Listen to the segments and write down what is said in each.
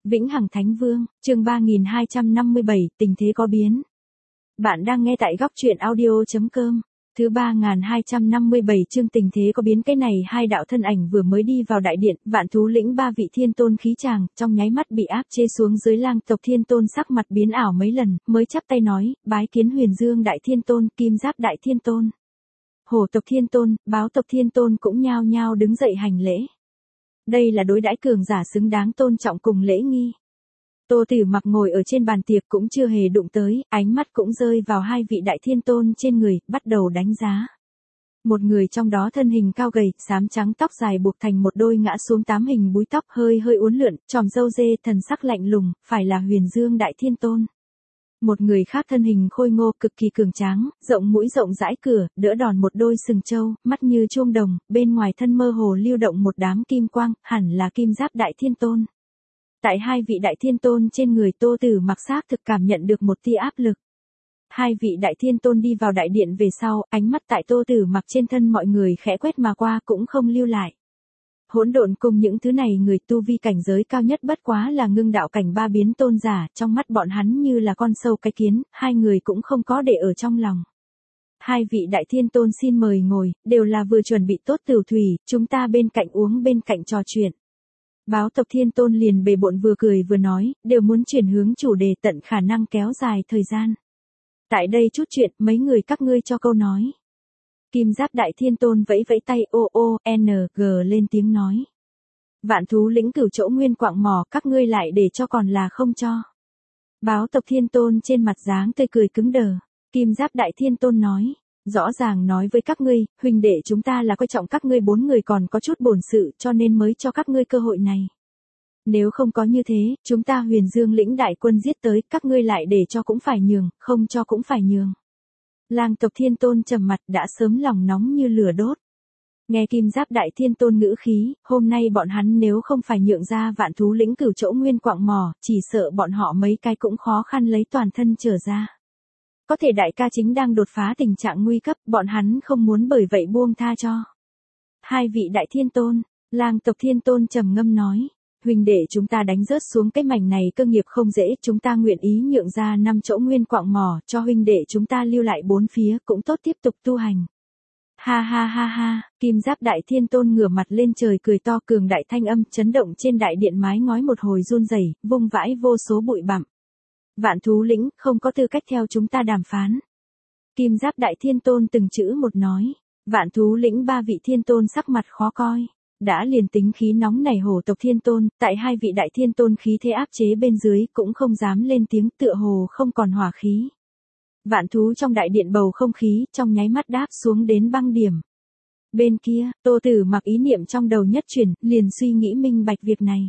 Vĩnh Hằng Thánh Vương, chương 3257, tình thế có biến. Bạn đang nghe tại góc truyện audio.com. Thứ 3257 chương tình thế có biến. Cái này hai đạo thân ảnh vừa mới đi vào đại điện, Vạn Thú lĩnh ba vị thiên tôn khí tràng, trong nháy mắt bị áp chế xuống dưới. Lang tộc thiên tôn sắc mặt biến ảo mấy lần, mới chắp tay nói, bái kiến Huyền Dương đại thiên tôn, Kim Giáp đại thiên tôn. Hổ tộc thiên tôn, Báo tộc thiên tôn cũng nhao nhao đứng dậy hành lễ. Đây là đối đãi cường giả xứng đáng tôn trọng cùng lễ nghi. Tô Tử Mặc ngồi ở trên bàn tiệc cũng chưa hề đụng tới, ánh mắt cũng rơi vào hai vị đại thiên tôn trên người, bắt đầu đánh giá. Một người trong đó thân hình cao gầy, xám trắng tóc dài buộc thành một đôi ngã xuống tám hình búi tóc hơi uốn lượn, tròm râu dê, thần sắc lạnh lùng, phải là Huyền Dương đại thiên tôn. Một người khác thân hình khôi ngô cực kỳ cường tráng, rộng mũi rộng rãi cửa, đỡ đòn một đôi sừng trâu, mắt như chuông đồng, bên ngoài thân mơ hồ lưu động một đám kim quang, hẳn là Kim Giáp đại thiên tôn. Tại hai vị đại thiên tôn trên người Tô Tử Mặc xác thực cảm nhận được một tia áp lực. Hai vị đại thiên tôn đi vào đại điện về sau, ánh mắt tại Tô Tử Mặc trên thân mọi người khẽ quét mà qua cũng không lưu lại. Hỗn độn cùng những thứ này người tu vi cảnh giới cao nhất bất quá là ngưng đạo cảnh ba biến tôn giả, trong mắt bọn hắn như là con sâu cái kiến, hai người cũng không có để ở trong lòng. Hai vị đại thiên tôn xin mời ngồi, đều là vừa chuẩn bị tốt tửu thủy, chúng ta bên cạnh uống bên cạnh trò chuyện. Báo tộc thiên tôn liền bề bộn vừa cười vừa nói, đều muốn chuyển hướng chủ đề tận khả năng kéo dài thời gian. Tại đây chút chuyện, mấy người các ngươi cho câu nói. Kim Giáp đại thiên tôn vẫy vẫy tay OONG lên tiếng nói. Vạn Thú lĩnh Cửu Chỗ Nguyên quạng mỏ, các ngươi lại để cho còn là không cho. Báo tộc thiên tôn trên mặt dáng tươi cười cứng đờ. Kim Giáp đại thiên tôn nói. Rõ ràng nói với các ngươi, huynh đệ chúng ta là coi trọng các ngươi bốn người còn có chút bổn sự cho nên mới cho các ngươi cơ hội này. Nếu không có như thế, chúng ta Huyền Dương lĩnh đại quân giết tới, các ngươi lại để cho cũng phải nhường, không cho cũng phải nhường. Lang tộc thiên tôn trầm mặt đã sớm lòng nóng như lửa đốt. Nghe Kim Giáp đại thiên tôn ngữ khí, hôm nay bọn hắn nếu không phải nhượng ra Vạn Thú lĩnh Cửu Chỗ Nguyên quạng mỏ, chỉ sợ bọn họ mấy cái cũng khó khăn lấy toàn thân trở ra. Có thể đại ca chính đang đột phá tình trạng nguy cấp, bọn hắn không muốn bởi vậy buông tha cho. Hai vị đại thiên tôn, Lang tộc thiên tôn trầm ngâm nói, huynh đệ chúng ta đánh rớt xuống cái mảnh này cơ nghiệp không dễ, chúng ta nguyện ý nhượng ra 5 chỗ nguyên quạng mỏ, cho huynh đệ chúng ta lưu lại bốn phía, cũng tốt tiếp tục tu hành. Ha ha ha ha, Kim Giáp đại thiên tôn ngửa mặt lên trời cười to, cường đại thanh âm chấn động trên đại điện mái ngói một hồi run rẩy, vung vãi vô số bụi bặm. Vạn Thú lĩnh không có tư cách theo chúng ta đàm phán. Kim Giáp đại thiên tôn từng chữ một nói. Vạn Thú lĩnh ba vị thiên tôn sắc mặt khó coi. Đã liền tính khí nóng nảy hổ tộc thiên tôn, tại hai vị đại thiên tôn khí thế áp chế bên dưới cũng không dám lên tiếng, tựa hồ không còn hỏa khí. Vạn Thú trong đại điện bầu không khí trong nháy mắt đáp xuống đến băng điểm. Bên kia, Tô Tử Mặc ý niệm trong đầu nhất chuyển, liền suy nghĩ minh bạch việc này.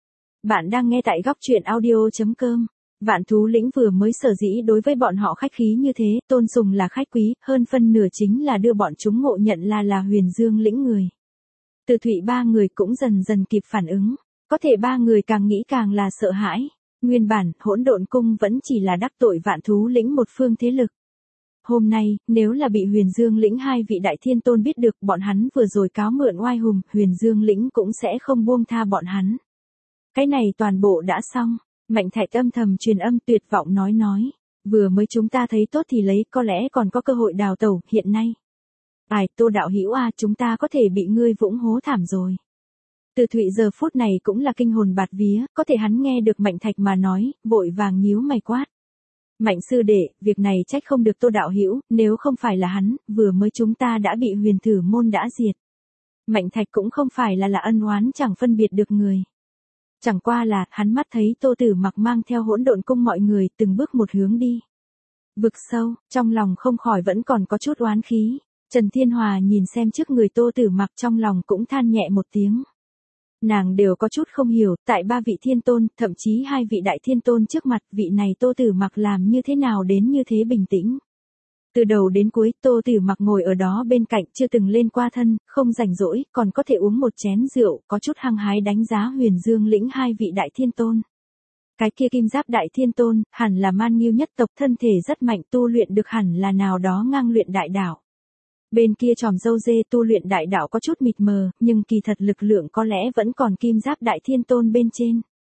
Bạn đang nghe tại góc truyện audio.com. Vạn Thú lĩnh vừa mới sở dĩ đối với bọn họ khách khí như thế, tôn sùng là khách quý, hơn phân nửa chính là đưa bọn chúng ngộ nhận là Huyền Dương lĩnh người. Từ Thụy ba người cũng dần dần kịp phản ứng, có thể ba người càng nghĩ càng là sợ hãi. Nguyên bản, Hỗn Độn cung vẫn chỉ là đắc tội Vạn Thú lĩnh một phương thế lực. Hôm nay, nếu là bị Huyền Dương lĩnh hai vị đại thiên tôn biết được bọn hắn vừa rồi cáo mượn oai hùng, Huyền Dương lĩnh cũng sẽ không buông tha bọn hắn. Cái này toàn bộ đã xong. Mạnh Thạch âm thầm truyền âm tuyệt vọng nói. Vừa mới chúng ta thấy tốt thì lấy, có lẽ còn có cơ hội đào tẩu, hiện nay. Ai, Tô đạo hữu à, chúng ta có thể bị ngươi vũng hố thảm rồi. Từ Thụy giờ phút này cũng là kinh hồn bạt vía, có thể hắn nghe được Mạnh Thạch mà nói, vội vàng nhíu mày quát. Mạnh sư đệ, việc này trách không được Tô đạo hữu, nếu không phải là hắn, vừa mới chúng ta đã bị Huyền Thử môn đã diệt. Mạnh Thạch cũng không phải là ân oán chẳng phân biệt được người. Chẳng qua là, hắn mắt thấy Tô Tử Mặc mang theo Hỗn Độn cung mọi người từng bước một hướng đi. Vực sâu, trong lòng không khỏi vẫn còn có chút oán khí. Trần Thiên Hòa nhìn xem trước người Tô Tử Mặc trong lòng cũng than nhẹ một tiếng. Nàng đều có chút không hiểu, tại ba vị thiên tôn, thậm chí hai vị đại thiên tôn trước mặt, vị này Tô Tử Mặc làm như thế nào đến như thế bình tĩnh. Từ đầu đến cuối, Tô Tử Mặc ngồi ở đó bên cạnh chưa từng lên qua thân, không rảnh rỗi, còn có thể uống một chén rượu, có chút hăng hái đánh giá Huyền Dương lĩnh hai vị đại thiên tôn. Cái kia Kim Giáp đại thiên tôn, hẳn là man nghiêu nhất tộc, thân thể rất mạnh, tu luyện được hẳn là nào đó ngang luyện đại đạo. Bên kia tròm râu dê tu luyện đại đạo có chút mịt mờ, nhưng kỳ thật lực lượng có lẽ vẫn còn Kim Giáp đại thiên tôn bên trên.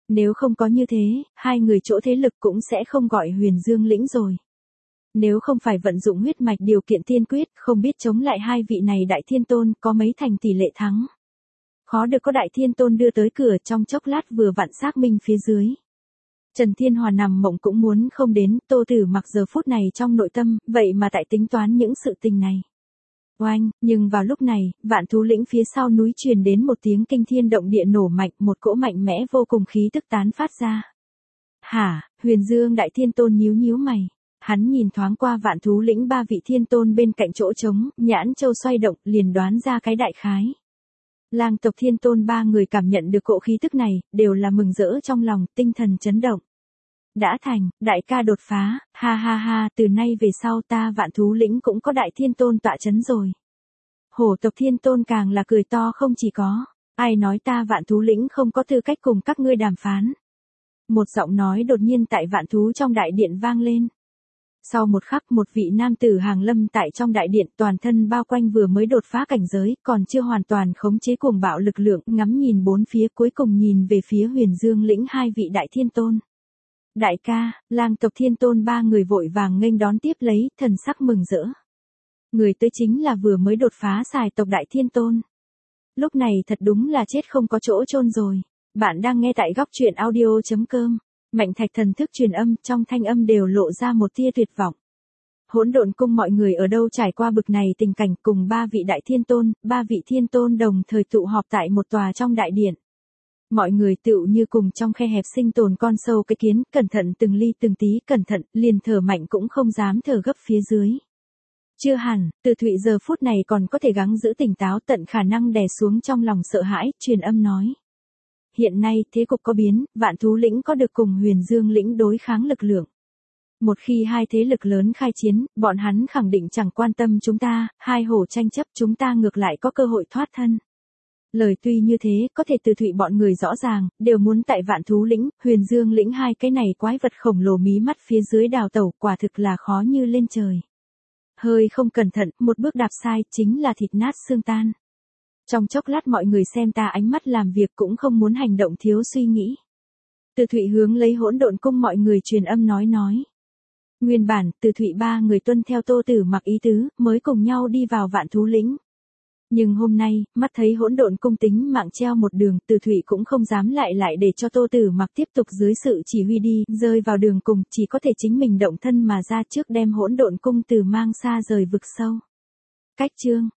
Nếu không có như thế, hai người chỗ thế lực cũng sẽ không gọi Huyền Dương lĩnh rồi. Nếu không phải vận dụng huyết mạch điều kiện tiên quyết, không biết chống lại hai vị này đại thiên tôn có mấy thành tỷ lệ thắng. Khó được có đại thiên tôn đưa tới cửa, trong chốc lát vừa vặn xác minh phía dưới. Trần Thiên Hòa nằm mộng cũng muốn không đến, Tô Tử Mặc giờ phút này trong nội tâm, vậy mà tại tính toán những sự tình này. Oanh, nhưng vào lúc này, Vạn Thú lĩnh phía sau núi truyền đến một tiếng kinh thiên động địa nổ mạnh, một cỗ mạnh mẽ vô cùng khí tức tán phát ra. Hả? Huyền Dương đại thiên tôn nhíu nhíu mày. Hắn nhìn thoáng qua Vạn Thú lĩnh ba vị thiên tôn bên cạnh chỗ trống, nhãn châu xoay động, liền đoán ra cái đại khái. Lang tộc thiên tôn ba người cảm nhận được cỗ khí tức này, đều là mừng rỡ trong lòng, tinh thần chấn động. Đã thành, đại ca đột phá, ha ha ha, từ nay về sau ta Vạn Thú lĩnh cũng có đại thiên tôn tọa chấn rồi. Hổ tộc thiên tôn càng là cười to, không chỉ có, ai nói ta Vạn Thú lĩnh không có tư cách cùng các ngươi đàm phán. Một giọng nói đột nhiên tại Vạn Thú trong đại điện vang lên. Sau một khắc, một vị nam tử hàng lâm tại trong đại điện, toàn thân bao quanh vừa mới đột phá cảnh giới, còn chưa hoàn toàn khống chế cuồng bạo lực lượng, ngắm nhìn bốn phía, cuối cùng nhìn về phía Huyền Dương lĩnh hai vị đại thiên tôn. Đại ca, Lang tộc thiên tôn ba người vội vàng nghênh đón tiếp lấy, thần sắc mừng rỡ. Người tới chính là vừa mới đột phá Xài tộc đại thiên tôn. Lúc này thật đúng là chết không có chỗ chôn rồi. Bạn đang nghe tại góc truyện audio.com. Mạnh Thạch thần thức truyền âm, trong thanh âm đều lộ ra một tia tuyệt vọng. Hỗn Độn cung mọi người ở đâu trải qua bực này tình cảnh, cùng ba vị đại thiên tôn, ba vị thiên tôn đồng thời tụ họp tại một tòa trong đại điện. Mọi người tựu như cùng trong khe hẹp sinh tồn con sâu cái kiến, cẩn thận từng ly từng tí, cẩn thận, liền thở mạnh cũng không dám thở gấp phía dưới. Chưa hẳn, Từ Thụy giờ phút này còn có thể gắng giữ tỉnh táo, tận khả năng đè xuống trong lòng sợ hãi, truyền âm nói. Hiện nay, thế cục có biến, Vạn Thú lĩnh có được cùng Huyền Dương lĩnh đối kháng lực lượng. Một khi hai thế lực lớn khai chiến, bọn hắn khẳng định chẳng quan tâm chúng ta, hai hổ tranh chấp, chúng ta ngược lại có cơ hội thoát thân. Lời tuy như thế, có thể Từ Thụy bọn người rõ ràng, đều muốn tại Vạn Thú lĩnh, Huyền Dương lĩnh hai cái này quái vật khổng lồ mí mắt phía dưới đào tẩu, quả thực là khó như lên trời. Hơi không cẩn thận, một bước đạp sai, chính là thịt nát xương tan. Trong chốc lát mọi người xem ta ánh mắt làm việc cũng không muốn hành động thiếu suy nghĩ. Từ Thụy hướng lấy Hỗn Độn cung mọi người truyền âm nói. Nguyên bản, Từ Thụy ba người tuân theo Tô Tử Mặc ý tứ, mới cùng nhau đi vào Vạn Thú lĩnh. Nhưng hôm nay, mắt thấy Hỗn Độn cung tính mạng treo một đường, Từ Thụy cũng không dám lại để cho Tô Tử Mặc tiếp tục dưới sự chỉ huy đi, rơi vào đường cùng, chỉ có thể chính mình động thân mà ra trước đem Hỗn Độn cung từ mang xa rời vực sâu. Cách chương